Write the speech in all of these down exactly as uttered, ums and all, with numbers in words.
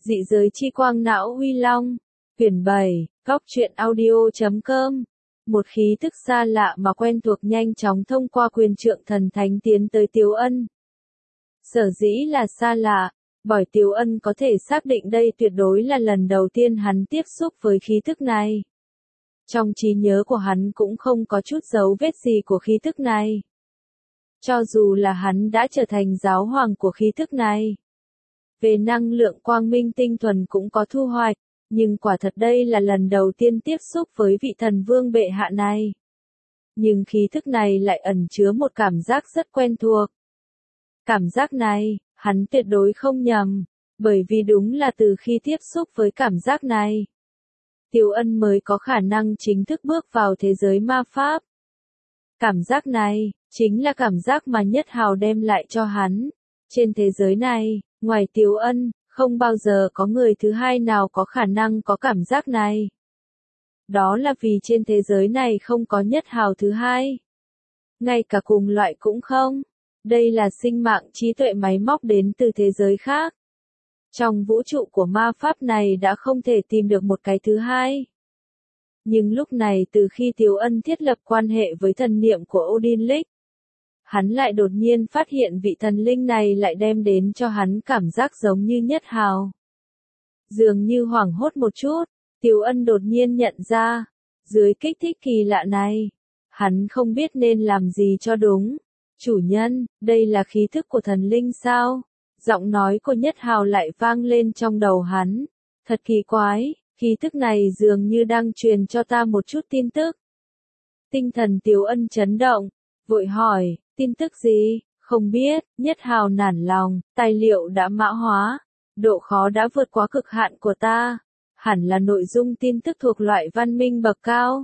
Dị giới chi quang não uy long. Quyển bảy, góc truyện audio.com. Một khí tức xa lạ mà quen thuộc nhanh chóng thông qua quyền trượng thần thánh tiến tới Tiếu Ân. Sở dĩ là xa lạ, bởi Tiếu Ân có thể xác định đây tuyệt đối là lần đầu tiên hắn tiếp xúc với khí tức này. Trong trí nhớ của hắn cũng không có chút dấu vết gì của khí tức này. Cho dù là hắn đã trở thành giáo hoàng của khí tức này. Về năng lượng quang minh tinh thuần cũng có thu hoạch, nhưng quả thật đây là lần đầu tiên tiếp xúc với vị thần vương bệ hạ này. Nhưng khí thức này lại ẩn chứa một cảm giác rất quen thuộc. Cảm giác này, hắn tuyệt đối không nhầm, bởi vì đúng là từ khi tiếp xúc với cảm giác này, Tiếu Ân mới có khả năng chính thức bước vào thế giới ma pháp. Cảm giác này, chính là cảm giác mà Nhất Hào đem lại cho hắn. Trên thế giới này, ngoài Tiếu Ân, không bao giờ có người thứ hai nào có khả năng có cảm giác này. Đó là vì trên thế giới này không có Nhất Hào thứ hai. Ngay cả cùng loại cũng không. Đây là sinh mạng trí tuệ máy móc đến từ thế giới khác. Trong vũ trụ của ma pháp này đã không thể tìm được một cái thứ hai. Nhưng lúc này từ khi Tiếu Ân thiết lập quan hệ với thần niệm của Odin Lick, hắn lại đột nhiên phát hiện vị thần linh này lại đem đến cho hắn cảm giác giống như Nhất Hào. Dường như hoảng hốt một chút, Tiếu Ân đột nhiên nhận ra, dưới kích thích kỳ lạ này, hắn không biết nên làm gì cho đúng. Chủ nhân, đây là khí thức của thần linh sao? Giọng nói của Nhất Hào lại vang lên trong đầu hắn. Thật kỳ quái, khí thức này dường như đang truyền cho ta một chút tin tức. Tinh thần Tiếu Ân chấn động, vội hỏi, tin tức gì? Không biết. Nhất Hào nản lòng, tài liệu đã mã hóa, độ khó đã vượt quá cực hạn của ta, hẳn là nội dung tin tức thuộc loại văn minh bậc cao.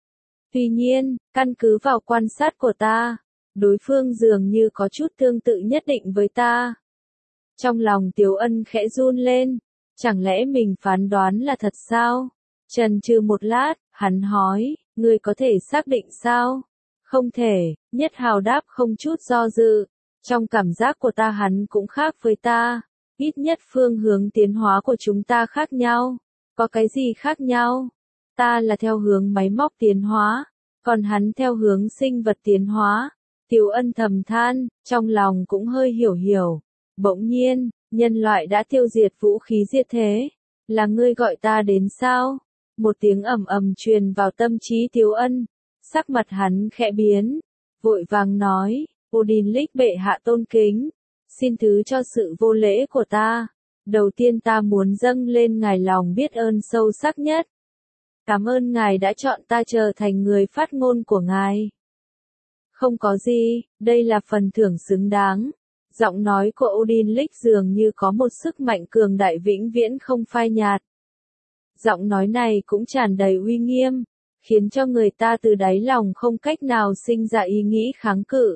Tuy nhiên, căn cứ vào quan sát của ta, đối phương dường như có chút tương tự nhất định với ta. Trong lòng Tiếu Ân khẽ run lên, chẳng lẽ mình phán đoán là thật sao? Chần chừ một lát, hắn hỏi, ngươi có thể xác định sao? Không thể. Nhất Hào đáp không chút do dự. Trong cảm giác của ta hắn cũng khác với ta. Ít nhất phương hướng tiến hóa của chúng ta khác nhau. Có cái gì khác nhau? Ta là theo hướng máy móc tiến hóa, còn hắn theo hướng sinh vật tiến hóa. Tiếu Ân thầm than, trong lòng cũng hơi hiểu hiểu. Bỗng nhiên, nhân loại đã tiêu diệt vũ khí diệt thế. Là ngươi gọi ta đến sao? Một tiếng ầm ầm truyền vào tâm trí Tiếu Ân. Sắc mặt hắn khẽ biến, vội vàng nói, Odin Lick bệ hạ tôn kính, xin thứ cho sự vô lễ của ta. Đầu tiên ta muốn dâng lên ngài lòng biết ơn sâu sắc nhất. Cảm ơn ngài đã chọn ta trở thành người phát ngôn của ngài. Không có gì, đây là phần thưởng xứng đáng. Giọng nói của Odin Lick dường như có một sức mạnh cường đại vĩnh viễn không phai nhạt. Giọng nói này cũng tràn đầy uy nghiêm, khiến cho người ta từ đáy lòng không cách nào sinh ra ý nghĩ kháng cự.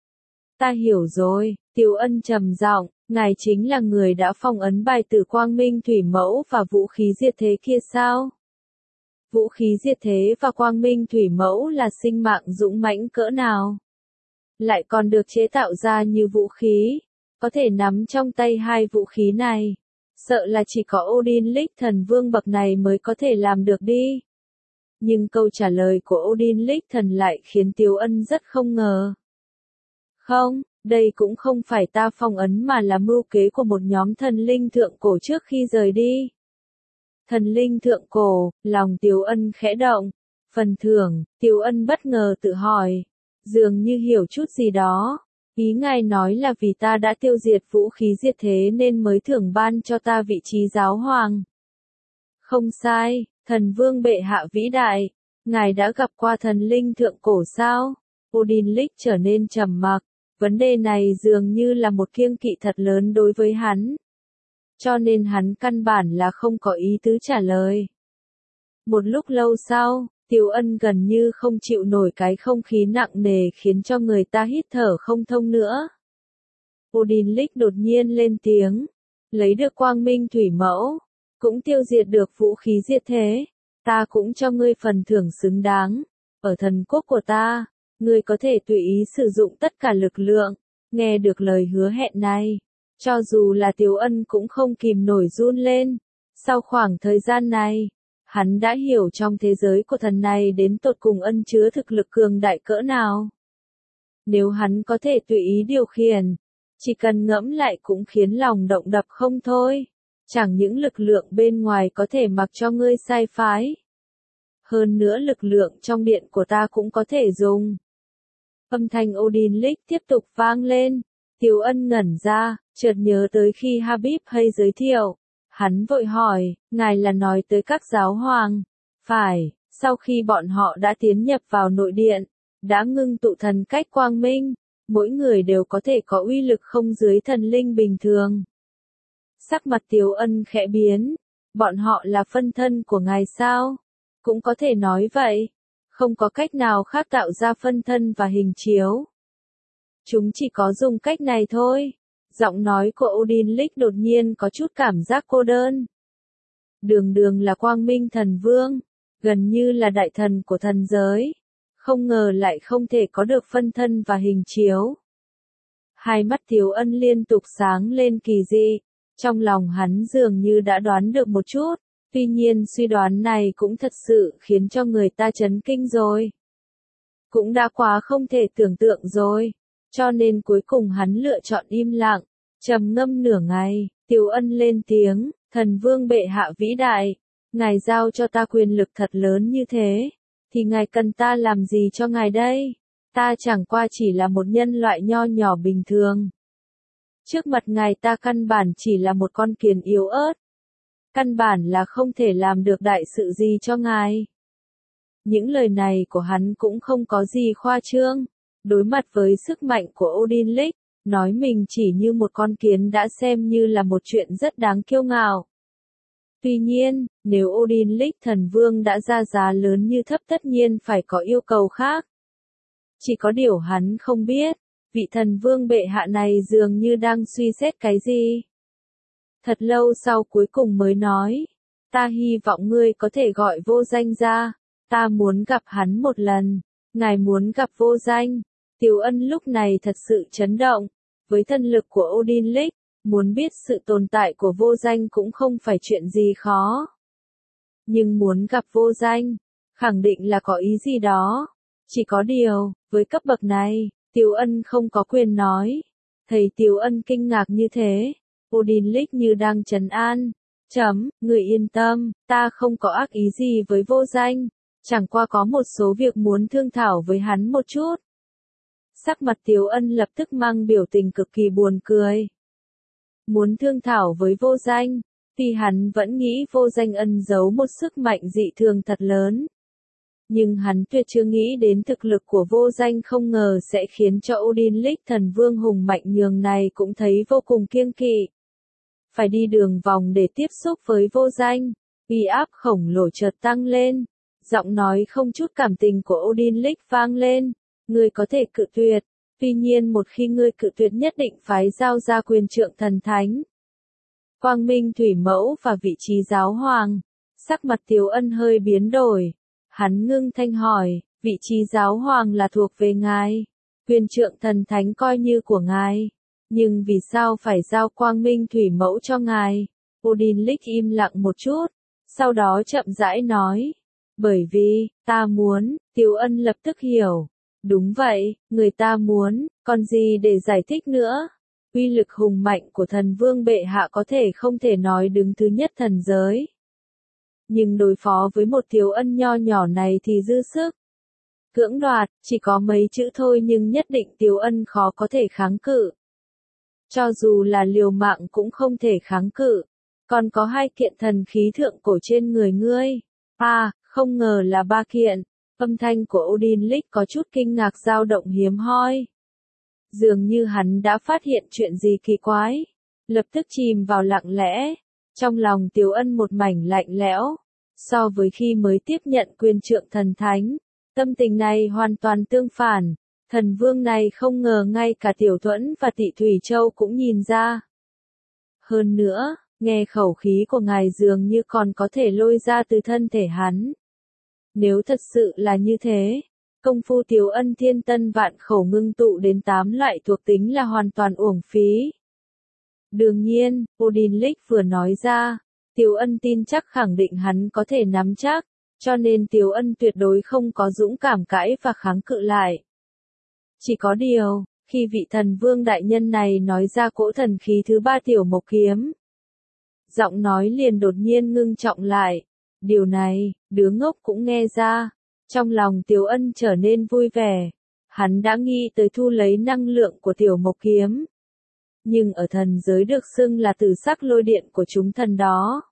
Ta hiểu rồi, Tiếu Ân trầm giọng, ngài chính là người đã phong ấn bài tử quang minh thủy mẫu và vũ khí diệt thế kia sao? Vũ khí diệt thế và quang minh thủy mẫu là sinh mạng dũng mãnh cỡ nào? Lại còn được chế tạo ra như vũ khí, có thể nắm trong tay hai vũ khí này. Sợ là chỉ có Odin Lick thần vương bậc này mới có thể làm được đi. Nhưng câu trả lời của Odin Lick thần lại khiến Tiếu Ân rất không ngờ. Không, đây cũng không phải ta phong ấn mà là mưu kế của một nhóm thần linh thượng cổ trước khi rời đi. Thần linh thượng cổ, lòng Tiếu Ân khẽ động. Phần thưởng, Tiếu Ân bất ngờ tự hỏi. Dường như hiểu chút gì đó. Ý ngài nói là vì ta đã tiêu diệt vũ khí diệt thế nên mới thưởng ban cho ta vị trí giáo hoàng. Không sai, thần vương bệ hạ vĩ đại. Ngài đã gặp qua thần linh thượng cổ sao? Odin Lick trở nên trầm mặc. Vấn đề này dường như là một kiêng kỵ thật lớn đối với hắn. Cho nên hắn căn bản là không có ý tứ trả lời. Một lúc lâu sau, Tiếu Ân gần như không chịu nổi cái không khí nặng nề khiến cho người ta hít thở không thông nữa. Odin Lick đột nhiên lên tiếng, lấy được quang minh thủy mẫu, cũng tiêu diệt được vũ khí diệt thế, ta cũng cho ngươi phần thưởng xứng đáng. Ở thần quốc của ta, ngươi có thể tùy ý sử dụng tất cả lực lượng. Nghe được lời hứa hẹn này, Cho dù là Tiếu Ân cũng không kìm nổi run lên. Sau khoảng thời gian này, hắn đã hiểu trong thế giới của thần này đến tột cùng ân chứa thực lực cường đại cỡ nào. Nếu hắn có thể tùy ý điều khiển, chỉ cần ngẫm lại cũng khiến lòng động đập không thôi. Chẳng những lực lượng bên ngoài có thể mặc cho ngươi sai phái. Hơn nữa lực lượng trong điện của ta cũng có thể dùng. Âm thanh Odin Lick tiếp tục vang lên. Tiếu Ân ngẩn ra, chợt nhớ tới khi Habib hay giới thiệu. Hắn vội hỏi, ngài là nói tới các giáo hoàng. Phải, sau khi bọn họ đã tiến nhập vào nội điện, đã ngưng tụ thần cách quang minh, mỗi người đều có thể có uy lực không dưới thần linh bình thường. Sắc mặt Tiếu Ân khẽ biến, bọn họ là phân thân của ngài sao? Cũng có thể nói vậy, không có cách nào khác tạo ra phân thân và hình chiếu. Chúng chỉ có dùng cách này thôi. Giọng nói của Odin Lick đột nhiên có chút cảm giác cô đơn. Đường đường là quang minh thần vương, gần như là đại thần của thần giới. Không ngờ lại không thể có được phân thân và hình chiếu. Hai mắt Tiếu Ân liên tục sáng lên kỳ dị. Trong lòng hắn dường như đã đoán được một chút. Tuy nhiên suy đoán này cũng thật sự khiến cho người ta chấn kinh rồi. Cũng đã quá không thể tưởng tượng rồi. Cho nên cuối cùng hắn lựa chọn im lặng, trầm ngâm nửa ngày, Tiếu Ân lên tiếng, thần vương bệ hạ vĩ đại, ngài giao cho ta quyền lực thật lớn như thế, thì ngài cần ta làm gì cho ngài đây? Ta chẳng qua chỉ là một nhân loại nho nhỏ bình thường. Trước mặt ngài ta căn bản chỉ là một con kiến yếu ớt. Căn bản là không thể làm được đại sự gì cho ngài. Những lời này của hắn cũng không có gì khoa trương. Đối mặt với sức mạnh của Odin Lick, nói mình chỉ như một con kiến đã xem như là một chuyện rất đáng kiêu ngạo. Tuy nhiên, nếu Odin Lick thần vương đã ra giá lớn như thấp tất nhiên phải có yêu cầu khác. Chỉ có điều hắn không biết, vị thần vương bệ hạ này dường như đang suy xét cái gì. Thật lâu sau cuối cùng mới nói, ta hy vọng ngươi có thể gọi Vô Danh ra, ta muốn gặp hắn một lần, ngài muốn gặp Vô Danh. Tiếu Ân lúc này thật sự chấn động, với thân lực của Odin Lick, muốn biết sự tồn tại của Vô Danh cũng không phải chuyện gì khó. Nhưng muốn gặp Vô Danh, khẳng định là có ý gì đó. Chỉ có điều, với cấp bậc này, Tiếu Ân không có quyền nói. Thấy Tiếu Ân kinh ngạc như thế, Odin Lick như đang trấn an. Chấm, người yên tâm, ta không có ác ý gì với Vô Danh, chẳng qua có một số việc muốn thương thảo với hắn một chút. Sắc mặt Tiếu Ân lập tức mang biểu tình cực kỳ buồn cười. Muốn thương thảo với Vô Danh, tuy hắn vẫn nghĩ Vô Danh ẩn giấu một sức mạnh dị thường thật lớn. Nhưng hắn tuyệt chưa nghĩ đến thực lực của Vô Danh không ngờ sẽ khiến cho Odin Lick thần vương hùng mạnh nhường này cũng thấy vô cùng kiêng kỵ. Phải đi đường vòng để tiếp xúc với Vô Danh, uy áp khổng lồ chợt tăng lên. Giọng nói không chút cảm tình của Odin Lick vang lên. Ngươi có thể cự tuyệt, tuy nhiên một khi ngươi cự tuyệt nhất định phải giao ra quyền trượng thần thánh. Quang Minh Thủy Mẫu và vị trí giáo hoàng. Sắc mặt Tiếu Ân hơi biến đổi. Hắn ngưng thanh hỏi, vị trí giáo hoàng là thuộc về ngài. Quyền trượng thần thánh coi như của ngài. Nhưng vì sao phải giao Quang Minh Thủy Mẫu cho ngài? Odin Lick im lặng một chút. Sau đó chậm rãi nói. Bởi vì, ta muốn, Tiếu Ân lập tức hiểu. Đúng vậy, người ta muốn, còn gì để giải thích nữa. Uy lực hùng mạnh của thần vương bệ hạ có thể không thể nói đứng thứ nhất thần giới. Nhưng đối phó với một Tiếu Ân nho nhỏ này thì dư sức. Cưỡng đoạt, chỉ có mấy chữ thôi nhưng nhất định Tiếu Ân khó có thể kháng cự. Cho dù là liều mạng cũng không thể kháng cự. Còn có hai kiện thần khí thượng cổ trên người ngươi. À, không ngờ là ba kiện. Âm thanh của Odin Lick có chút kinh ngạc dao động hiếm hoi. Dường như hắn đã phát hiện chuyện gì kỳ quái. Lập tức chìm vào lặng lẽ. Trong lòng Tiếu Ân một mảnh lạnh lẽo. So với khi mới tiếp nhận quyền trượng thần thánh, tâm tình này hoàn toàn tương phản. Thần vương này không ngờ ngay cả Tiểu Thuẫn và Tị Thủy Châu cũng nhìn ra. Hơn nữa, nghe khẩu khí của ngài dường như còn có thể lôi ra từ thân thể hắn. Nếu thật sự là như thế, công phu Tiếu Ân thiên tân vạn khẩu ngưng tụ đến tám loại thuộc tính là hoàn toàn uổng phí. Đương nhiên, Odin Lick vừa nói ra, Tiếu Ân tin chắc khẳng định hắn có thể nắm chắc, cho nên Tiếu Ân tuyệt đối không có dũng cảm cãi và kháng cự lại. Chỉ có điều, khi vị thần vương đại nhân này nói ra cỗ thần khí thứ ba tiểu mộc kiếm, giọng nói liền đột nhiên ngưng trọng lại. Điều này, đứa ngốc cũng nghe ra. Trong lòng Tiếu Ân trở nên vui vẻ. Hắn đã nghĩ tới thu lấy năng lượng của tiểu mộc kiếm. Nhưng ở thần giới được xưng là tử sắc lôi điện của chúng thần đó.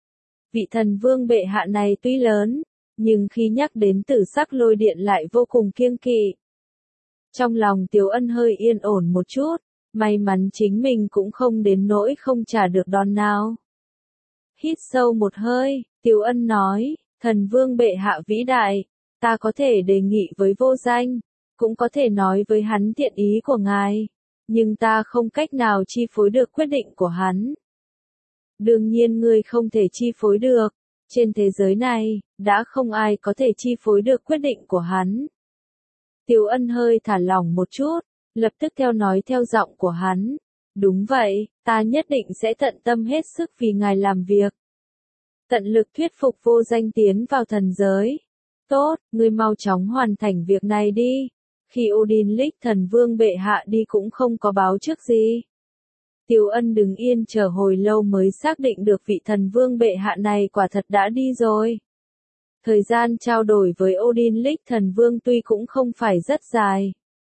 Vị thần vương bệ hạ này tuy lớn, nhưng khi nhắc đến tử sắc lôi điện lại vô cùng kiêng kỵ. Trong lòng Tiếu Ân hơi yên ổn một chút, may mắn chính mình cũng không đến nỗi không trả được đòn nào. Hít sâu một hơi, Tiếu Ân nói, thần vương bệ hạ vĩ đại, ta có thể đề nghị với vô danh, cũng có thể nói với hắn thiện ý của ngài, nhưng ta không cách nào chi phối được quyết định của hắn. Đương nhiên ngươi không thể chi phối được, trên thế giới này, đã không ai có thể chi phối được quyết định của hắn. Tiếu Ân hơi thả lỏng một chút, lập tức theo nói theo giọng của hắn. Đúng vậy, ta nhất định sẽ tận tâm hết sức vì ngài làm việc. Tận lực thuyết phục vô danh tiến vào thần giới. Tốt, ngươi mau chóng hoàn thành việc này đi. Khi Odin Lick thần vương bệ hạ đi cũng không có báo trước gì. Tiếu Ân đứng yên chờ hồi lâu mới xác định được vị thần vương bệ hạ này quả thật đã đi rồi. Thời gian trao đổi với Odin Lick thần vương tuy cũng không phải rất dài,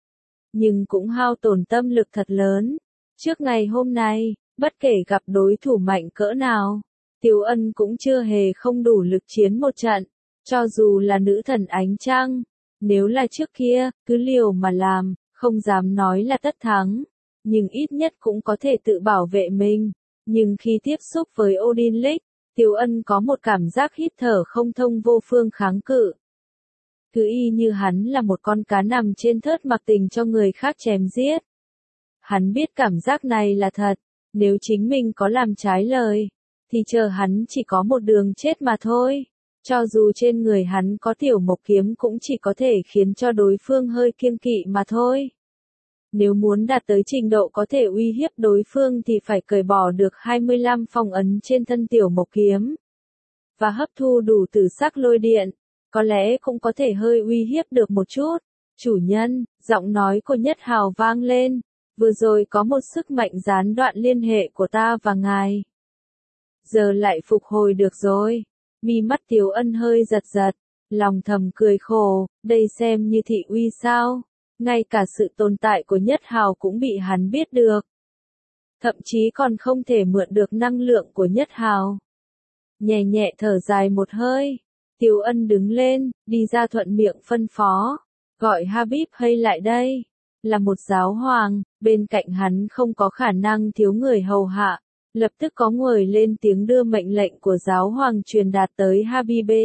nhưng cũng hao tổn tâm lực thật lớn. Trước ngày hôm nay, bất kể gặp đối thủ mạnh cỡ nào, Tiếu Ân cũng chưa hề không đủ lực chiến một trận, cho dù là nữ thần ánh trăng. Nếu là trước kia, cứ liều mà làm, không dám nói là tất thắng, nhưng ít nhất cũng có thể tự bảo vệ mình. Nhưng khi tiếp xúc với Odin Lick, Tiếu Ân có một cảm giác hít thở không thông vô phương kháng cự. Cứ y như hắn là một con cá nằm trên thớt mặc tình cho người khác chém giết. Hắn biết cảm giác này là thật, nếu chính mình có làm trái lời, thì chờ hắn chỉ có một đường chết mà thôi. Cho dù trên người hắn có tiểu mộc kiếm cũng chỉ có thể khiến cho đối phương hơi kiêng kỵ mà thôi. Nếu muốn đạt tới trình độ có thể uy hiếp đối phương thì phải cởi bỏ được hai mươi lăm phong ấn trên thân tiểu mộc kiếm. Và hấp thu đủ tử sắc lôi điện, có lẽ cũng có thể hơi uy hiếp được một chút. Chủ nhân, giọng nói của Nhất Hào vang lên. Vừa rồi có một sức mạnh gián đoạn liên hệ của ta và ngài. Giờ lại phục hồi được rồi. Mi mắt Tiếu Ân hơi giật giật, lòng thầm cười khổ, đây xem như thị uy sao. Ngay cả sự tồn tại của Nhất Hào cũng bị hắn biết được. Thậm chí còn không thể mượn được năng lượng của Nhất Hào. Nhẹ nhẹ thở dài một hơi, Tiếu Ân đứng lên, đi ra thuận miệng phân phó, gọi Habib hay lại đây. Là một giáo hoàng, bên cạnh hắn không có khả năng thiếu người hầu hạ, lập tức có người lên tiếng đưa mệnh lệnh của giáo hoàng truyền đạt tới Habibe.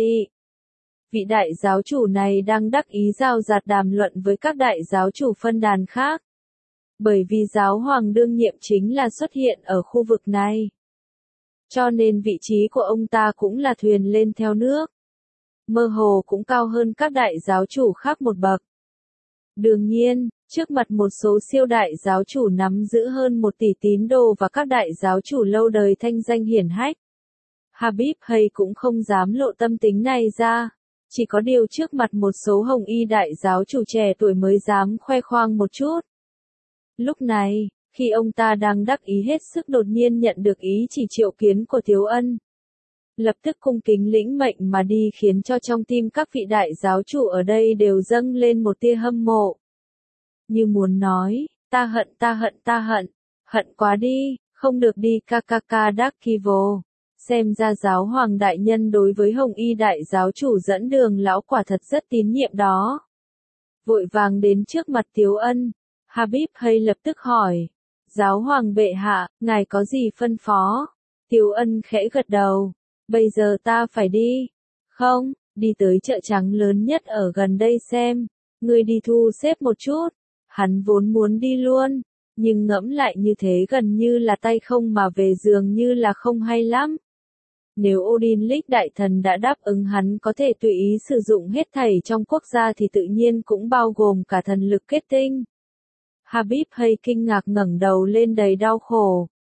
Vị đại giáo chủ này đang đắc ý giao dạt đàm luận với các đại giáo chủ phân đàn khác. Bởi vì giáo hoàng đương nhiệm chính là xuất hiện ở khu vực này. Cho nên vị trí của ông ta cũng là thuyền lên theo nước. Mơ hồ cũng cao hơn các đại giáo chủ khác một bậc. Đương nhiên, trước mặt một số siêu đại giáo chủ nắm giữ hơn một tỷ tín đồ và các đại giáo chủ lâu đời thanh danh hiển hách, Habib hay cũng không dám lộ tâm tính này ra. Chỉ có điều trước mặt một số hồng y đại giáo chủ trẻ tuổi mới dám khoe khoang một chút. Lúc này, khi ông ta đang đắc ý hết sức đột nhiên nhận được ý chỉ triệu kiến của Tiếu Ân. Lập tức cung kính lĩnh mệnh mà đi khiến cho trong tim các vị đại giáo chủ ở đây đều dâng lên một tia hâm mộ. Như muốn nói, ta hận ta hận ta hận, hận quá đi, không được đi Kakaka Dakivo. Xem ra giáo hoàng đại nhân đối với hồng y đại giáo chủ dẫn đường lão quả thật rất tín nhiệm đó. Vội vàng đến trước mặt Tiếu Ân, Habib hay lập tức hỏi, giáo hoàng bệ hạ, ngài có gì phân phó? Tiếu Ân khẽ gật đầu, bây giờ ta phải đi. Không, đi tới chợ trắng lớn nhất ở gần đây xem, ngươi đi thu xếp một chút. Hắn vốn muốn đi luôn, nhưng ngẫm lại như thế gần như là tay không mà về dường như là không hay lắm. Nếu Odin Lick đại thần đã đáp ứng hắn có thể tùy ý sử dụng hết thảy trong quốc gia thì tự nhiên cũng bao gồm cả thần lực kết tinh. Habib hay kinh ngạc ngẩng đầu lên đầy đau khổ.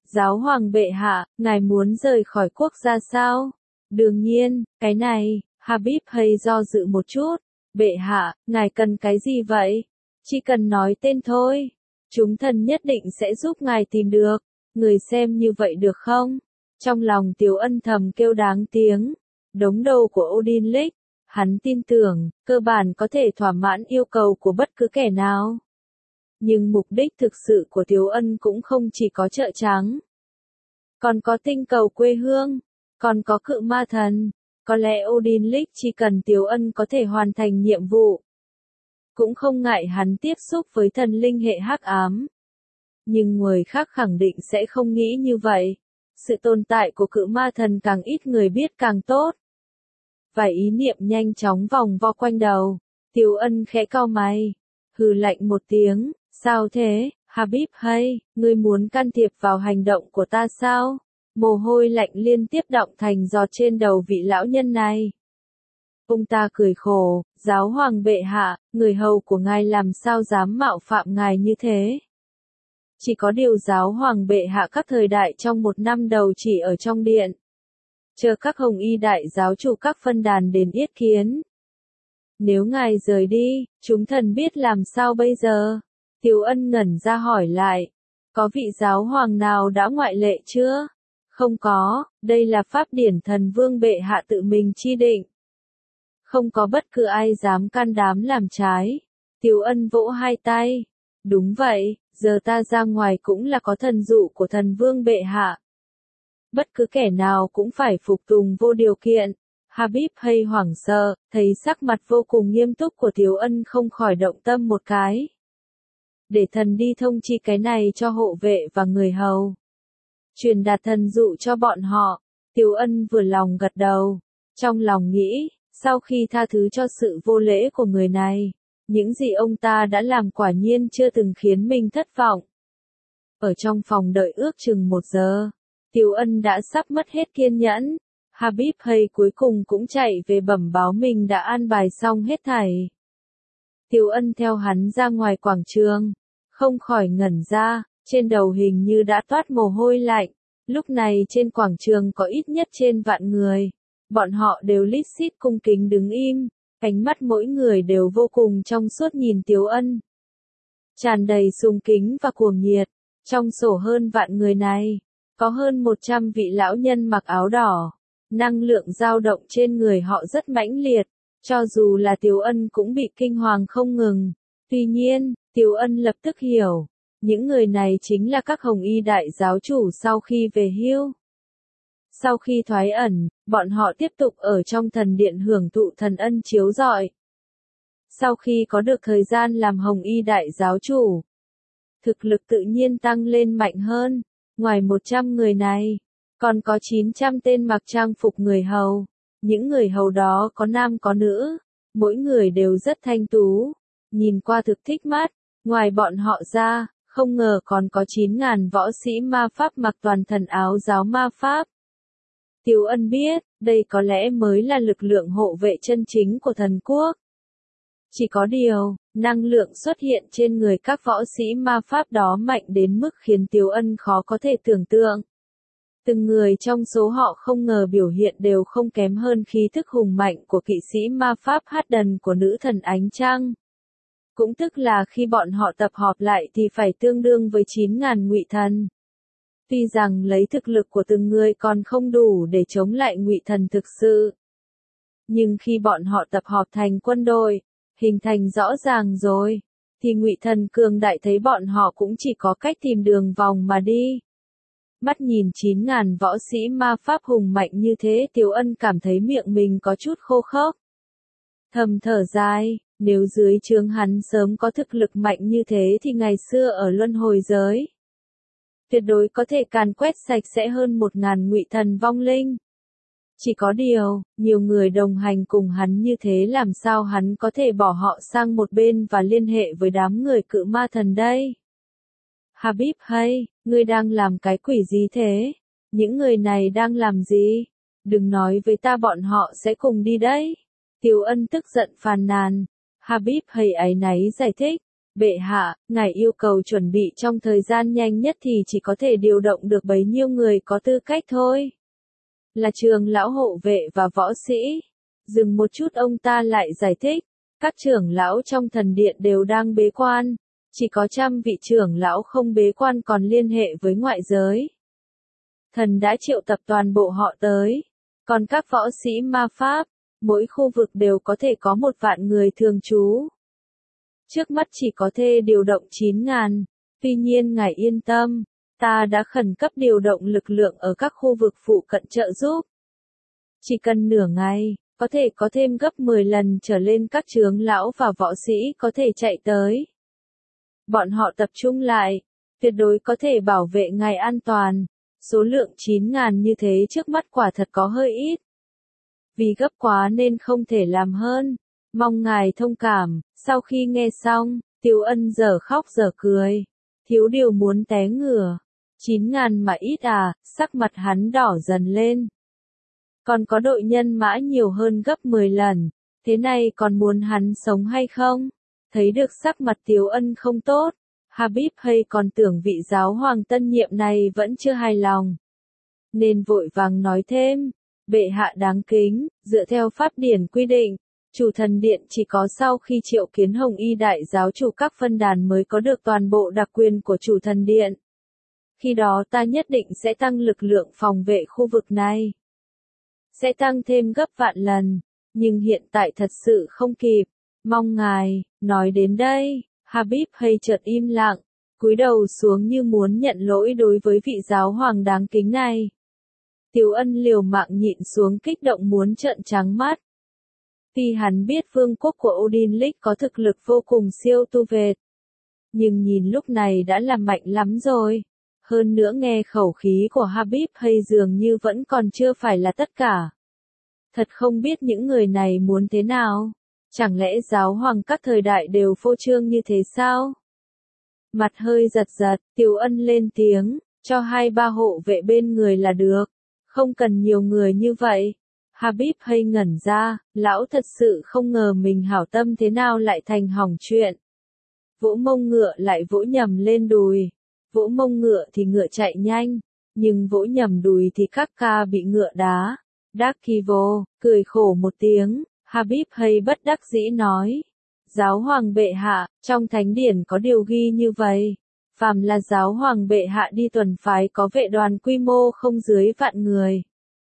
Giáo hoàng bệ hạ, ngài muốn rời khỏi quốc gia sao? Đương nhiên, cái này, Habib hay do dự một chút. Bệ hạ, ngài cần cái gì vậy? Chỉ cần nói tên thôi. Chúng thần nhất định sẽ giúp ngài tìm được. Người xem như vậy được không? Trong lòng Tiếu Ân thầm kêu đáng tiếng. Đống đầu của Odin League, hắn tin tưởng, cơ bản có thể thỏa mãn yêu cầu của bất cứ kẻ nào. Nhưng mục đích thực sự của Tiếu Ân cũng không chỉ có chợ trắng. Còn có tinh cầu quê hương, còn có cự ma thần. Có lẽ Odin League chỉ cần Tiếu Ân có thể hoàn thành nhiệm vụ. Cũng không ngại hắn tiếp xúc với thần linh hệ hắc ám. Nhưng người khác khẳng định sẽ không nghĩ như vậy. Sự tồn tại của cự ma thần càng ít người biết càng tốt. Vài ý niệm nhanh chóng vòng vo quanh đầu. Tiếu Ân khẽ cau mày. Hừ lạnh một tiếng, sao thế, Habib hay, ngươi muốn can thiệp vào hành động của ta sao? Mồ hôi lạnh liên tiếp đọng thành giọt trên đầu vị lão nhân này. Ông ta cười khổ, giáo hoàng bệ hạ, người hầu của ngài làm sao dám mạo phạm ngài như thế? Chỉ có điều giáo hoàng bệ hạ các thời đại trong một năm đầu chỉ ở trong điện. Chờ các hồng y đại giáo chủ các phân đàn đến yết kiến. Nếu ngài rời đi, chúng thần biết làm sao bây giờ? Tiếu Ân ngẩn ra hỏi lại. Có vị giáo hoàng nào đã ngoại lệ chưa? Không có, đây là pháp điển thần vương bệ hạ tự mình chi định. Không có bất cứ ai dám can đảm làm trái. Tiếu Ân vỗ hai tay. Đúng vậy, giờ ta ra ngoài cũng là có thần dụ của thần vương bệ hạ. Bất cứ kẻ nào cũng phải phục tùng vô điều kiện. Habib hay hoảng sợ, thấy sắc mặt vô cùng nghiêm túc của Tiếu Ân không khỏi động tâm một cái. Để thần đi thông chi cái này cho hộ vệ và người hầu. Truyền đạt thần dụ cho bọn họ. Tiếu Ân vừa lòng gật đầu. Trong lòng nghĩ, sau khi tha thứ cho sự vô lễ của người này, những gì ông ta đã làm quả nhiên chưa từng khiến mình thất vọng. Ở trong phòng đợi ước chừng một giờ, Tiếu Ân đã sắp mất hết kiên nhẫn. Habib hay cuối cùng cũng chạy về bẩm báo mình đã an bài xong hết thảy. Tiếu Ân theo hắn ra ngoài quảng trường, không khỏi ngẩn ra, trên đầu hình như đã toát mồ hôi lạnh. Lúc này trên quảng trường có ít nhất trên vạn người. Bọn họ đều lít xít cung kính đứng im, ánh mắt mỗi người đều vô cùng trong suốt nhìn Tiếu Ân. Tràn đầy sùng kính và cuồng nhiệt. Trong sổ hơn vạn người này, có hơn một trăm vị lão nhân mặc áo đỏ. Năng lượng dao động trên người họ rất mãnh liệt, cho dù là Tiếu Ân cũng bị kinh hoàng không ngừng. Tuy nhiên, Tiếu Ân lập tức hiểu, những người này chính là các hồng y đại giáo chủ sau khi về hưu. Sau khi thoái ẩn, bọn họ tiếp tục ở trong thần điện hưởng thụ thần ân chiếu rọi. Sau khi có được thời gian làm hồng y đại giáo chủ, thực lực tự nhiên tăng lên mạnh hơn. Ngoài một trăm người này, còn có chín trăm tên mặc trang phục người hầu. Những người hầu đó có nam có nữ, mỗi người đều rất thanh tú, nhìn qua thực thích mắt. Ngoài bọn họ ra, không ngờ còn có chín nghìn võ sĩ ma pháp mặc toàn thần áo giáo ma pháp. Tiếu Ân biết, đây có lẽ mới là lực lượng hộ vệ chân chính của thần quốc. Chỉ có điều, năng lượng xuất hiện trên người các võ sĩ ma pháp đó mạnh đến mức khiến Tiếu Ân khó có thể tưởng tượng. Từng người trong số họ không ngờ biểu hiện đều không kém hơn khí thức hùng mạnh của kỵ sĩ ma pháp hát đần của nữ thần ánh trăng. Cũng tức là khi bọn họ tập hợp lại thì phải tương đương với chín nghìn ngụy thần. Tuy rằng lấy thực lực của từng người còn không đủ để chống lại ngụy thần thực sự. Nhưng khi bọn họ tập hợp thành quân đội, hình thành rõ ràng rồi, thì ngụy thần cường đại thấy bọn họ cũng chỉ có cách tìm đường vòng mà đi. Mắt nhìn chín nghìn võ sĩ ma pháp hùng mạnh như thế, Tiếu Ân cảm thấy miệng mình có chút khô khốc. Thầm thở dài, nếu dưới trướng hắn sớm có thực lực mạnh như thế thì ngày xưa ở luân hồi giới, tuyệt đối có thể càn quét sạch sẽ hơn một ngàn ngụy thần vong linh. Chỉ có điều, nhiều người đồng hành cùng hắn như thế làm sao hắn có thể bỏ họ sang một bên và liên hệ với đám người cự ma thần đây? Habib hay, ngươi đang làm cái quỷ gì thế? Những người này đang làm gì? Đừng nói với ta bọn họ sẽ cùng đi đấy. Tiếu Ân tức giận phàn nàn. Habib hay áy náy giải thích. Bệ hạ, ngài yêu cầu chuẩn bị trong thời gian nhanh nhất thì chỉ có thể điều động được bấy nhiêu người có tư cách thôi. Là trưởng lão hộ vệ và võ sĩ. Dừng một chút ông ta lại giải thích, các trưởng lão trong thần điện đều đang bế quan, chỉ có trăm vị trưởng lão không bế quan còn liên hệ với ngoại giới. Thần đã triệu tập toàn bộ họ tới, còn các võ sĩ ma pháp, mỗi khu vực đều có thể có một vạn người thường trú. Trước mắt chỉ có thể điều động chín ngàn, tuy nhiên ngài yên tâm, ta đã khẩn cấp điều động lực lượng ở các khu vực phụ cận trợ giúp. Chỉ cần nửa ngày, có thể có thêm gấp mười lần trở lên các trưởng lão và võ sĩ có thể chạy tới. Bọn họ tập trung lại, tuyệt đối có thể bảo vệ ngài an toàn. Số lượng chín ngàn như thế trước mắt quả thật có hơi ít. Vì gấp quá nên không thể làm hơn. Mong ngài thông cảm. Sau khi nghe xong, Tiếu Ân dở khóc dở cười. Thiếu điều muốn té ngửa. chín ngàn mà ít à, sắc mặt hắn đỏ dần lên. Còn có đội nhân mã nhiều hơn gấp mười lần. Thế này còn muốn hắn sống hay không? Thấy được sắc mặt Tiếu Ân không tốt. Habib hay còn tưởng vị giáo hoàng tân nhiệm này vẫn chưa hài lòng. Nên vội vàng nói thêm, bệ hạ đáng kính, dựa theo pháp điển quy định, chủ thần điện chỉ có sau khi triệu kiến Hồng Y đại giáo chủ các phân đàn mới có được toàn bộ đặc quyền của chủ thần điện. Khi đó ta nhất định sẽ tăng lực lượng phòng vệ khu vực này. Sẽ tăng thêm gấp vạn lần, nhưng hiện tại thật sự không kịp. Mong ngài, nói đến đây. Habib hay chợt im lặng, cúi đầu xuống như muốn nhận lỗi đối với vị giáo hoàng đáng kính này. Tiếu Ân liều mạng nhịn xuống kích động muốn trợn trắng mắt. Tuy hắn biết vương quốc của Odin League có thực lực vô cùng siêu tu vệt, nhưng nhìn lúc này đã là mạnh lắm rồi. Hơn nữa nghe khẩu khí của Habib hay dường như vẫn còn chưa phải là tất cả. Thật không biết những người này muốn thế nào. Chẳng lẽ giáo hoàng các thời đại đều phô trương như thế sao? Mặt hơi giật giật, Tiếu Ân lên tiếng, cho hai ba hộ vệ bên người là được, không cần nhiều người như vậy. Habib hay ngẩn ra, lão thật sự không ngờ mình hảo tâm thế nào lại thành hỏng chuyện. Vỗ mông ngựa lại vỗ nhầm lên đùi, vỗ mông ngựa thì ngựa chạy nhanh, nhưng vỗ nhầm đùi thì các ca bị ngựa đá. Dakivo, cười khổ một tiếng. Habib hay bất đắc dĩ nói, giáo hoàng bệ hạ, trong thánh điển có điều ghi như vậy, phàm là giáo hoàng bệ hạ đi tuần phái có vệ đoàn quy mô không dưới vạn người.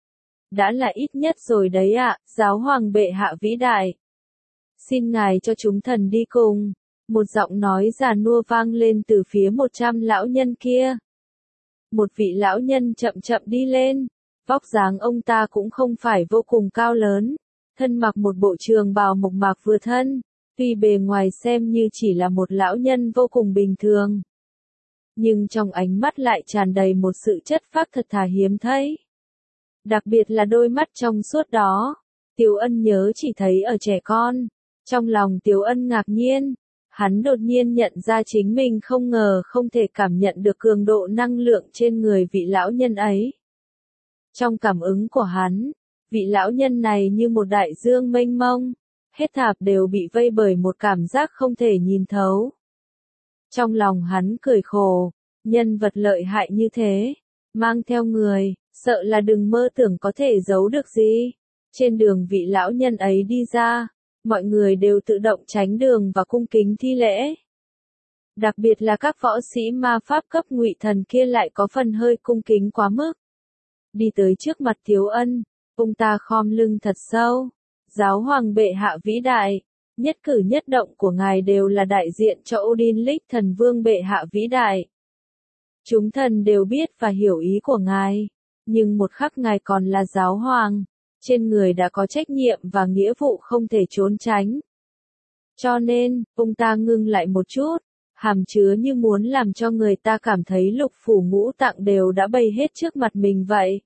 Đã là ít nhất rồi đấy ạ, giáo hoàng bệ hạ vĩ đại. Xin ngài cho chúng thần đi cùng, một giọng nói già nua vang lên từ phía một trăm lão nhân kia. Một vị lão nhân chậm chậm đi lên, vóc dáng ông ta cũng không phải vô cùng cao lớn. Thân mặc một bộ trường bào mộc mạc vừa thân, tuy bề ngoài xem như chỉ là một lão nhân vô cùng bình thường. Nhưng trong ánh mắt lại tràn đầy một sự chất phác thật thà hiếm thấy. Đặc biệt là đôi mắt trong suốt đó, Tiếu Ân nhớ chỉ thấy ở trẻ con. Trong lòng Tiếu Ân ngạc nhiên, hắn đột nhiên nhận ra chính mình không ngờ không thể cảm nhận được cường độ năng lượng trên người vị lão nhân ấy. Trong cảm ứng của hắn, vị lão nhân này như một đại dương mênh mông, hết thảy đều bị vây bởi một cảm giác không thể nhìn thấu. Trong lòng hắn cười khổ, nhân vật lợi hại như thế, mang theo người, sợ là đừng mơ tưởng có thể giấu được gì. Trên đường vị lão nhân ấy đi ra, mọi người đều tự động tránh đường và cung kính thi lễ. Đặc biệt là các võ sĩ ma pháp cấp ngụy thần kia lại có phần hơi cung kính quá mức. Đi tới trước mặt Tiếu Ân, ông ta khom lưng thật sâu. Giáo hoàng bệ hạ vĩ đại, nhất cử nhất động của ngài đều là đại diện cho Odin League thần vương bệ hạ vĩ đại. Chúng thần đều biết và hiểu ý của ngài, nhưng một khắc ngài còn là giáo hoàng, trên người đã có trách nhiệm và nghĩa vụ không thể trốn tránh. Cho nên, ông ta ngưng lại một chút, hàm chứa như muốn làm cho người ta cảm thấy lục phủ ngũ tạng đều đã bày hết trước mặt mình vậy.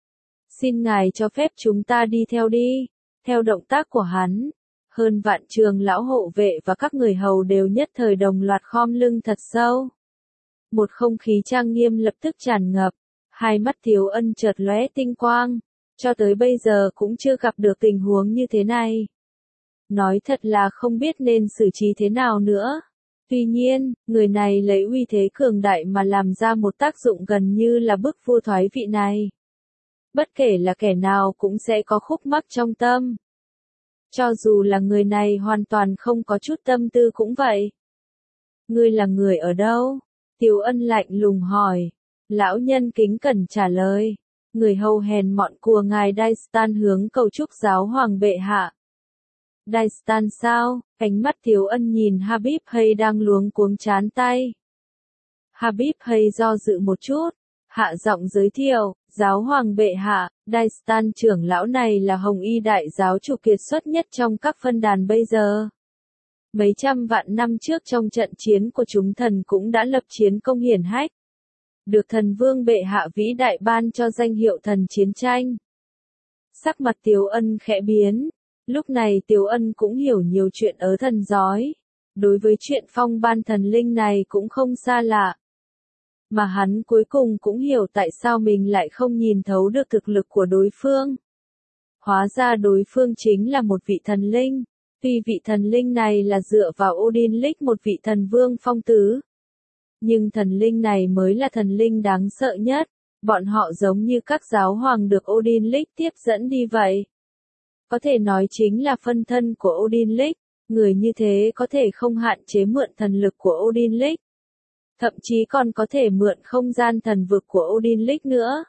Xin ngài cho phép chúng ta đi theo đi. Theo động tác của hắn, hơn vạn trường lão hộ vệ và các người hầu đều nhất thời đồng loạt khom lưng thật sâu. Một không khí trang nghiêm lập tức tràn ngập, hai mắt Tiếu Ân chợt lóe tinh quang, cho tới bây giờ cũng chưa gặp được tình huống như thế này. Nói thật là không biết nên xử trí thế nào nữa. Tuy nhiên, người này lấy uy thế cường đại mà làm ra một tác dụng gần như là bức vua thoái vị này. Bất kể là kẻ nào cũng sẽ có khúc mắc trong tâm. Cho dù là người này hoàn toàn không có chút tâm tư cũng vậy. Ngươi là người ở đâu? Tiếu Ân lạnh lùng hỏi. Lão nhân kính cẩn trả lời. Người hầu hèn mọn của ngài Daistan hướng cầu chúc giáo hoàng bệ hạ. Daistan sao? Ánh mắt Tiếu Ân nhìn Habib Hay đang luống cuống chán tay. Habib Hay do dự một chút, hạ giọng giới thiệu, giáo hoàng bệ hạ, Daistan trưởng lão này là Hồng Y đại giáo chủ kiệt xuất nhất trong các phân đàn bây giờ. Mấy trăm vạn năm trước trong trận chiến của chúng thần cũng đã lập chiến công hiển hách. Được thần vương bệ hạ vĩ đại ban cho danh hiệu thần chiến tranh. Sắc mặt Tiếu Ân khẽ biến. Lúc này Tiếu Ân cũng hiểu nhiều chuyện ở thần giói. Đối với chuyện phong ban thần linh này cũng không xa lạ. Mà hắn cuối cùng cũng hiểu tại sao mình lại không nhìn thấu được thực lực của đối phương. Hóa ra đối phương chính là một vị thần linh. Tuy vị thần linh này là dựa vào Odin Lich một vị thần vương phong tứ. Nhưng thần linh này mới là thần linh đáng sợ nhất. Bọn họ giống như các giáo hoàng được Odin Lich tiếp dẫn đi vậy. Có thể nói chính là phân thân của Odin Lich. Người như thế có thể không hạn chế mượn thần lực của Odin Lich. Thậm chí còn có thể mượn không gian thần vực của Odin Lich nữa.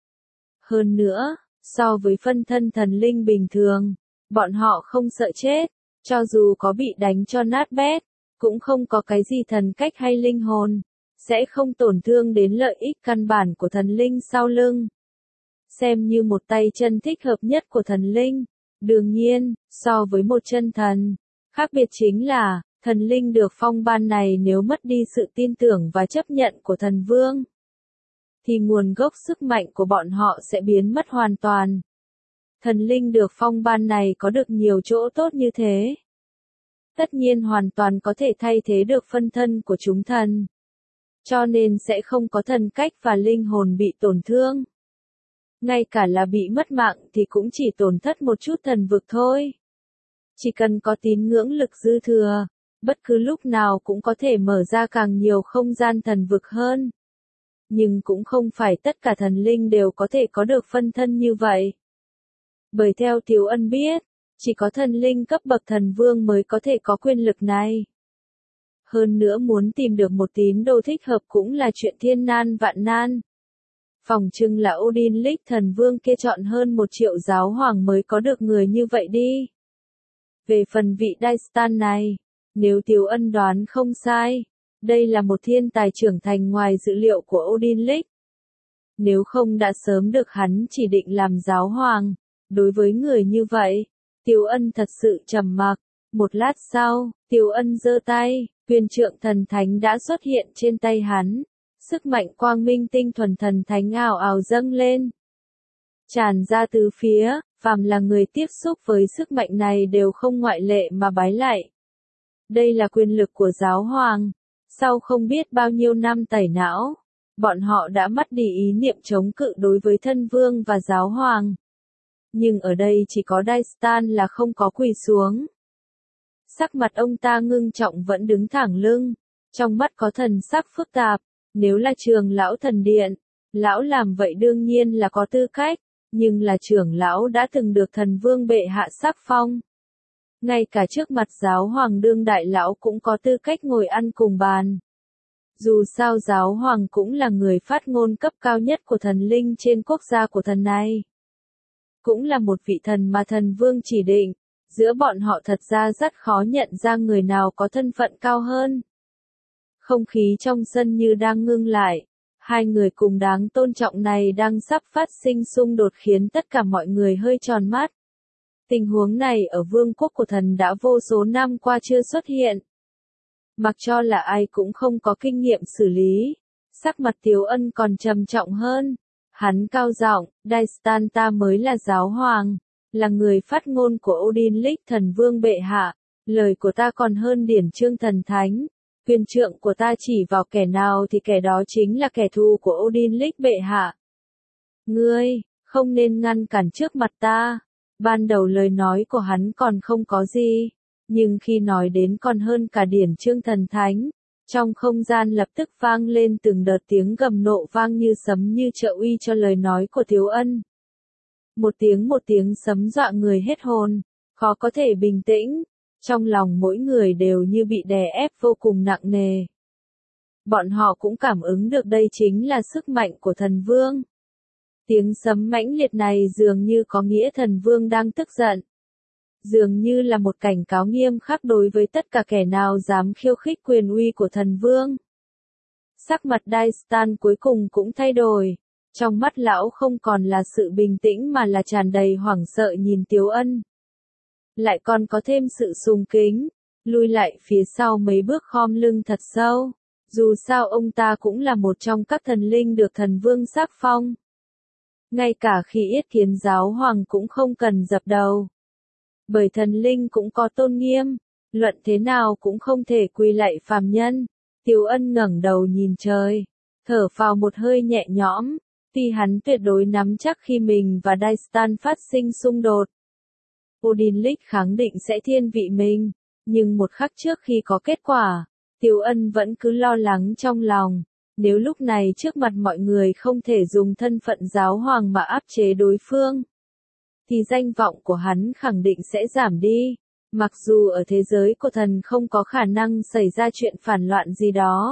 Hơn nữa, so với phân thân thần linh bình thường, bọn họ không sợ chết. Cho dù có bị đánh cho nát bét, cũng không có cái gì thần cách hay linh hồn, sẽ không tổn thương đến lợi ích căn bản của thần linh sau lưng. Xem như một tay chân thích hợp nhất của thần linh. Đương nhiên, so với một chân thần, khác biệt chính là, thần linh được phong ban này nếu mất đi sự tin tưởng và chấp nhận của thần vương, thì nguồn gốc sức mạnh của bọn họ sẽ biến mất hoàn toàn. Thần linh được phong ban này có được nhiều chỗ tốt như thế. Tất nhiên hoàn toàn có thể thay thế được phân thân của chúng thần. Cho nên sẽ không có thần cách và linh hồn bị tổn thương. Ngay cả là bị mất mạng thì cũng chỉ tổn thất một chút thần vực thôi. Chỉ cần có tín ngưỡng lực dư thừa, bất cứ lúc nào cũng có thể mở ra càng nhiều không gian thần vực hơn. Nhưng cũng không phải tất cả thần linh đều có thể có được phân thân như vậy. Bởi theo Tiếu Ân biết, chỉ có thần linh cấp bậc thần vương mới có thể có quyền lực này. Hơn nữa muốn tìm được một tín đồ thích hợp cũng là chuyện thiên nan vạn nan. Phỏng chừng là Odin Lich thần vương kia chọn hơn một triệu giáo hoàng mới có được người như vậy đi. Về phần vị Daistan này, nếu Tiếu Ân đoán không sai, đây là một thiên tài trưởng thành ngoài dự liệu của Odin Lich. Nếu không đã sớm được hắn chỉ định làm giáo hoàng. Đối với người như vậy, Tiếu Ân thật sự trầm mặc. Một lát sau, Tiếu Ân giơ tay, quyền trượng thần thánh đã xuất hiện trên tay hắn. Sức mạnh quang minh tinh thuần thần thánh ào ào dâng lên. Tràn ra từ phía, phàm là người tiếp xúc với sức mạnh này đều không ngoại lệ mà bái lạy. Đây là quyền lực của giáo hoàng. Sau không biết bao nhiêu năm tẩy não, bọn họ đã mất đi ý niệm chống cự đối với thân vương và giáo hoàng. Nhưng ở đây chỉ có Daistan là không có quỳ xuống. Sắc mặt ông ta ngưng trọng vẫn đứng thẳng lưng, trong mắt có thần sắc phức tạp. Nếu là trường lão thần điện, lão làm vậy đương nhiên là có tư cách, nhưng là trưởng lão đã từng được thần vương bệ hạ sắc phong. Ngay cả trước mặt giáo hoàng đương đại lão cũng có tư cách ngồi ăn cùng bàn. Dù sao giáo hoàng cũng là người phát ngôn cấp cao nhất của thần linh trên quốc gia của thần này. Cũng là một vị thần mà thần vương chỉ định, giữa bọn họ thật ra rất khó nhận ra người nào có thân phận cao hơn. Không khí trong sân như đang ngưng lại, hai người cùng đáng tôn trọng này đang sắp phát sinh xung đột khiến tất cả mọi người hơi tròn mắt. Tình huống này ở vương quốc của thần đã vô số năm qua chưa xuất hiện. Mặc cho là ai cũng không có kinh nghiệm xử lý, sắc mặt Tiếu Ân còn trầm trọng hơn. Hắn cao giọng, Daistan ta mới là giáo hoàng, là người phát ngôn của Odin Lich thần vương bệ hạ, lời của ta còn hơn điển chương thần thánh, quyền trượng của ta chỉ vào kẻ nào thì kẻ đó chính là kẻ thù của Odin Lich bệ hạ. Ngươi, không nên ngăn cản trước mặt ta. Ban đầu lời nói của hắn còn không có gì, Nhưng khi nói đến còn hơn cả điển chương thần thánh, trong không gian lập tức vang lên từng đợt tiếng gầm nộ vang như sấm như trợ uy cho lời nói của Tiếu Ân. Một tiếng một tiếng sấm dọa người hết hồn, khó có thể bình tĩnh, trong lòng mỗi người đều như bị đè ép vô cùng nặng nề. Bọn họ cũng cảm ứng được đây chính là sức mạnh của thần vương. Tiếng sấm mãnh liệt này dường như có nghĩa thần vương đang tức giận. Dường như là một cảnh cáo nghiêm khắc đối với tất cả kẻ nào dám khiêu khích quyền uy của thần vương. Sắc mặt Daistan cuối cùng cũng thay đổi. Trong mắt lão không còn là sự bình tĩnh mà là tràn đầy hoảng sợ nhìn Tiếu Ân. Lại còn có thêm sự sùng kính, lui lại phía sau mấy bước khom lưng thật sâu. Dù sao ông ta cũng là một trong các thần linh được thần vương sắc phong. Ngay cả khi Yết Kiến giáo hoàng cũng không cần dập đầu. Bởi thần linh cũng có tôn nghiêm, luận thế nào cũng không thể quỳ lạy phàm nhân. Tiếu Ân ngẩng đầu nhìn trời, thở phào một hơi nhẹ nhõm, tuy hắn tuyệt đối nắm chắc khi mình và Daistan phát sinh xung đột. Odinlick khẳng định sẽ thiên vị mình, nhưng một khắc trước khi có kết quả, Tiếu Ân vẫn cứ lo lắng trong lòng. Nếu lúc này trước mặt mọi người không thể dùng thân phận giáo hoàng mà áp chế đối phương, thì danh vọng của hắn khẳng định sẽ giảm đi. Mặc dù ở thế giới của thần không có khả năng xảy ra chuyện phản loạn gì đó,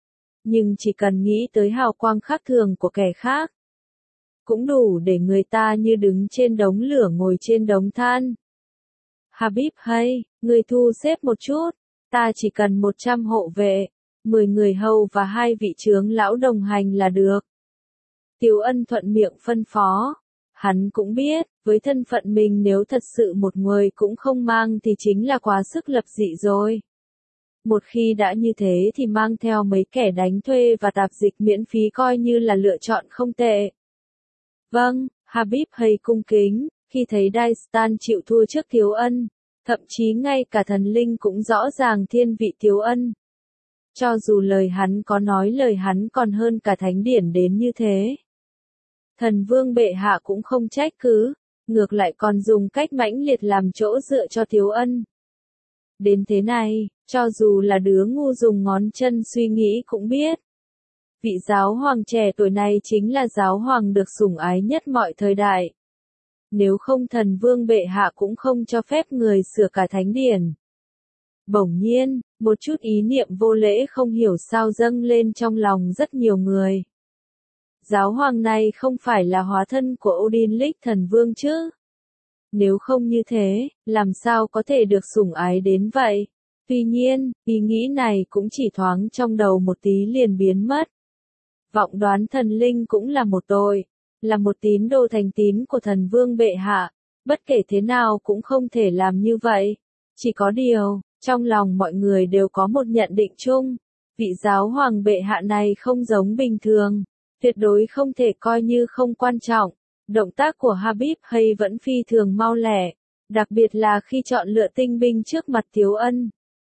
nhưng chỉ cần nghĩ tới hào quang khác thường của kẻ khác, cũng đủ để người ta như đứng trên đống lửa ngồi trên đống than. Habib hay, người thu xếp một chút, ta chỉ cần một trăm hộ vệ, mười người hầu và hai vị trưởng lão đồng hành là được. Tiếu Ân thuận miệng phân phó. Hắn cũng biết, với thân phận mình nếu thật sự một người cũng không mang thì chính là quá sức lập dị rồi. Một khi đã như thế thì mang theo mấy kẻ đánh thuê và tạp dịch miễn phí coi như là lựa chọn không tệ. Vâng, Habib hay cung kính, khi thấy Daistan chịu thua trước Tiếu Ân, thậm chí ngay cả thần linh cũng rõ ràng thiên vị Tiếu Ân. Cho dù lời hắn có nói lời hắn còn hơn cả thánh điển đến như thế, thần vương bệ hạ cũng không trách cứ, ngược lại còn dùng cách mãnh liệt làm chỗ dựa cho Tiếu Ân. Đến thế này, cho dù là đứa ngu dùng ngón chân suy nghĩ cũng biết. Vị giáo hoàng trẻ tuổi này chính là giáo hoàng được sủng ái nhất mọi thời đại. Nếu không thần vương bệ hạ cũng không cho phép người sửa cả thánh điển. Bỗng nhiên, một chút ý niệm vô lễ không hiểu sao dâng lên trong lòng rất nhiều người. Giáo hoàng này không phải là hóa thân của Odinlick thần vương chứ? Nếu không như thế, làm sao có thể được sủng ái đến vậy? Tuy nhiên, ý nghĩ này cũng chỉ thoáng trong đầu một tí liền biến mất. Vọng đoán thần linh cũng là một tội, là một tín đồ thành tín của thần vương bệ hạ, bất kể thế nào cũng không thể làm như vậy. Chỉ có điều, trong lòng mọi người đều có một nhận định chung, vị giáo hoàng bệ hạ này không giống bình thường, tuyệt đối không thể coi như không quan trọng. Động tác của Habib hay vẫn phi thường mau lẹ, đặc biệt là khi chọn lựa tinh binh trước mặt Tiếu Ân.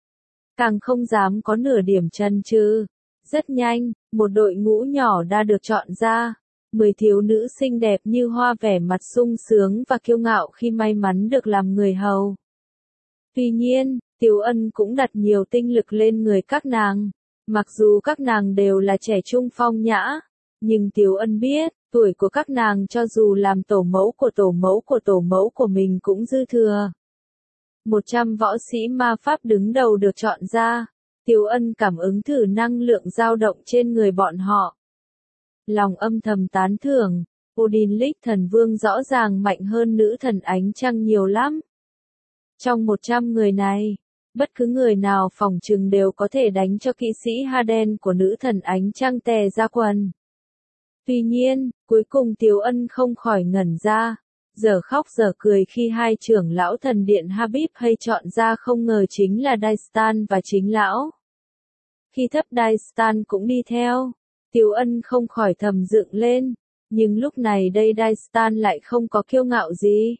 Càng không dám có nửa điểm chần chừ. Rất nhanh, một đội ngũ nhỏ đã được chọn ra, mười thiếu nữ xinh đẹp như hoa vẻ mặt sung sướng và kiêu ngạo khi may mắn được làm người hầu. Tuy nhiên, Tiếu Ân cũng đặt nhiều tinh lực lên người các nàng, mặc dù các nàng đều là trẻ trung phong nhã, nhưng Tiếu Ân biết, tuổi của các nàng cho dù làm tổ mẫu của tổ mẫu của tổ mẫu của mình cũng dư thừa. Một trăm võ sĩ ma pháp đứng đầu được chọn ra, Tiếu Ân cảm ứng thử năng lượng dao động trên người bọn họ. Lòng âm thầm tán thưởng, Odinlick thần vương rõ ràng mạnh hơn nữ thần ánh trăng nhiều lắm. Trong một trăm người này, bất cứ người nào phỏng chừng đều có thể đánh cho kỵ sĩ Harden của nữ thần ánh trăng tè ra quần. Tuy nhiên, cuối cùng Tiếu Ân không khỏi ngẩn ra, giờ khóc giờ cười khi hai trưởng lão thần điện Habib hay chọn ra không ngờ chính là Daistan và chính lão. Khi thấp Daistan cũng đi theo, Tiếu Ân không khỏi thầm dựng lên, nhưng lúc này đây Daistan lại không có kiêu ngạo gì,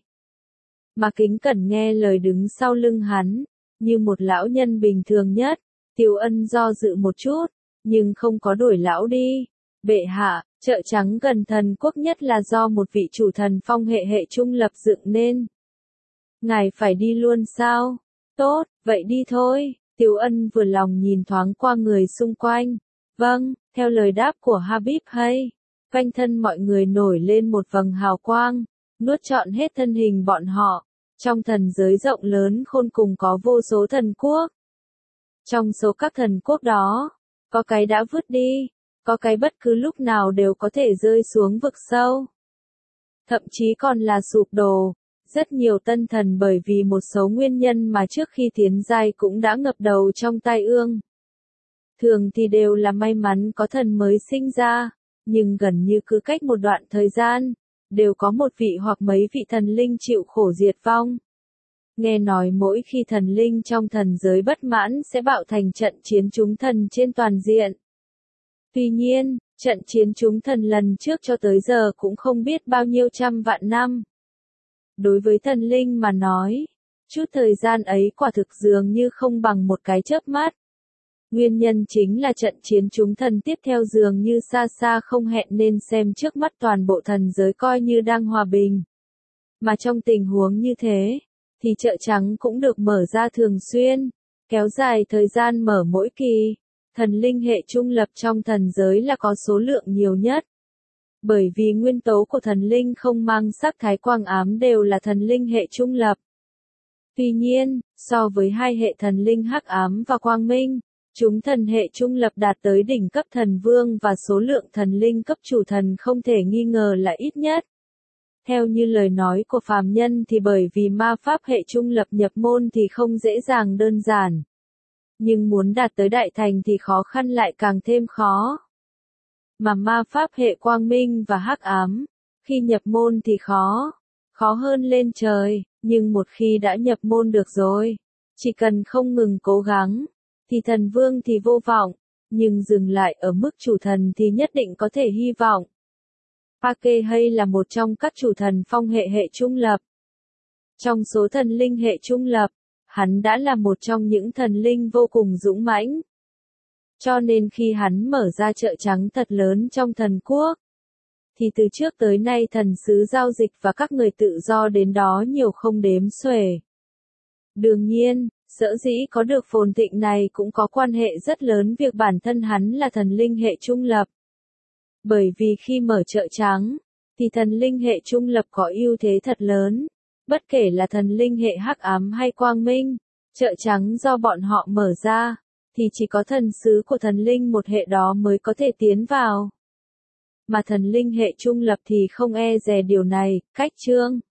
mà kính cẩn nghe lời đứng sau lưng hắn, như một lão nhân bình thường nhất. Tiếu Ân do dự một chút, nhưng không có đuổi lão đi. Bệ hạ, chợ trắng gần thần quốc nhất là do một vị chủ thần phong hệ hệ trung lập dựng nên. Ngài phải đi luôn sao? Tốt, vậy đi thôi. Tiếu Ân vừa lòng nhìn thoáng qua người xung quanh. Vâng, theo lời đáp của Habib hay. Quanh thân mọi người nổi lên một vầng hào quang, nuốt trọn hết thân hình bọn họ. Trong thần giới rộng lớn khôn cùng có vô số thần quốc. Trong số các thần quốc đó, có cái đã vứt đi, có cái bất cứ lúc nào đều có thể rơi xuống vực sâu. Thậm chí còn là sụp đổ. Rất nhiều tân thần bởi vì một số nguyên nhân mà trước khi tiến giai cũng đã ngập đầu trong tai ương. Thường thì đều là may mắn có thần mới sinh ra, nhưng gần như cứ cách một đoạn thời gian, đều có một vị hoặc mấy vị thần linh chịu khổ diệt vong. Nghe nói mỗi khi thần linh trong thần giới bất mãn sẽ bạo thành trận chiến chúng thần trên toàn diện. Tuy nhiên, trận chiến chúng thần lần trước cho tới giờ cũng không biết bao nhiêu trăm vạn năm. Đối với thần linh mà nói, chút thời gian ấy quả thực dường như không bằng một cái chớp mắt. Nguyên nhân chính là trận chiến chúng thần tiếp theo dường như xa xa không hẹn nên xem trước mắt toàn bộ thần giới coi như đang hòa bình. Mà trong tình huống như thế, thì chợ trắng cũng được mở ra thường xuyên, kéo dài thời gian mở mỗi kỳ. Thần linh hệ trung lập trong thần giới là có số lượng nhiều nhất. Bởi vì nguyên tố của thần linh không mang sắc thái quang ám đều là thần linh hệ trung lập. Tuy nhiên, so với hai hệ thần linh hắc ám và quang minh, chúng thần hệ trung lập đạt tới đỉnh cấp thần vương và số lượng thần linh cấp chủ thần không thể nghi ngờ là ít nhất. Theo như lời nói của phàm nhân thì bởi vì ma pháp hệ trung lập nhập môn thì không dễ dàng đơn giản. Nhưng muốn đạt tới đại thành thì khó khăn lại càng thêm khó. Mà ma pháp hệ quang minh và hắc ám, khi nhập môn thì khó, khó hơn lên trời, nhưng một khi đã nhập môn được rồi, chỉ cần không ngừng cố gắng, thì thần vương thì vô vọng, nhưng dừng lại ở mức chủ thần thì nhất định có thể hy vọng. Pake hay là một trong các chủ thần phong hệ hệ trung lập. Trong số thần linh hệ trung lập, hắn đã là một trong những thần linh vô cùng dũng mãnh. Cho nên khi hắn mở ra chợ trắng thật lớn trong thần quốc, thì từ trước tới nay thần sứ giao dịch và các người tự do đến đó nhiều không đếm xuể. Đương nhiên, sở dĩ có được phồn thịnh này cũng có quan hệ rất lớn việc bản thân hắn là thần linh hệ trung lập. Bởi vì khi mở chợ trắng, thì thần linh hệ trung lập có ưu thế thật lớn. Bất kể là thần linh hệ hắc ám hay quang minh, chợ trắng do bọn họ mở ra, thì chỉ có thần sứ của thần linh một hệ đó mới có thể tiến vào. Mà thần linh hệ trung lập thì không e dè điều này, cách chương.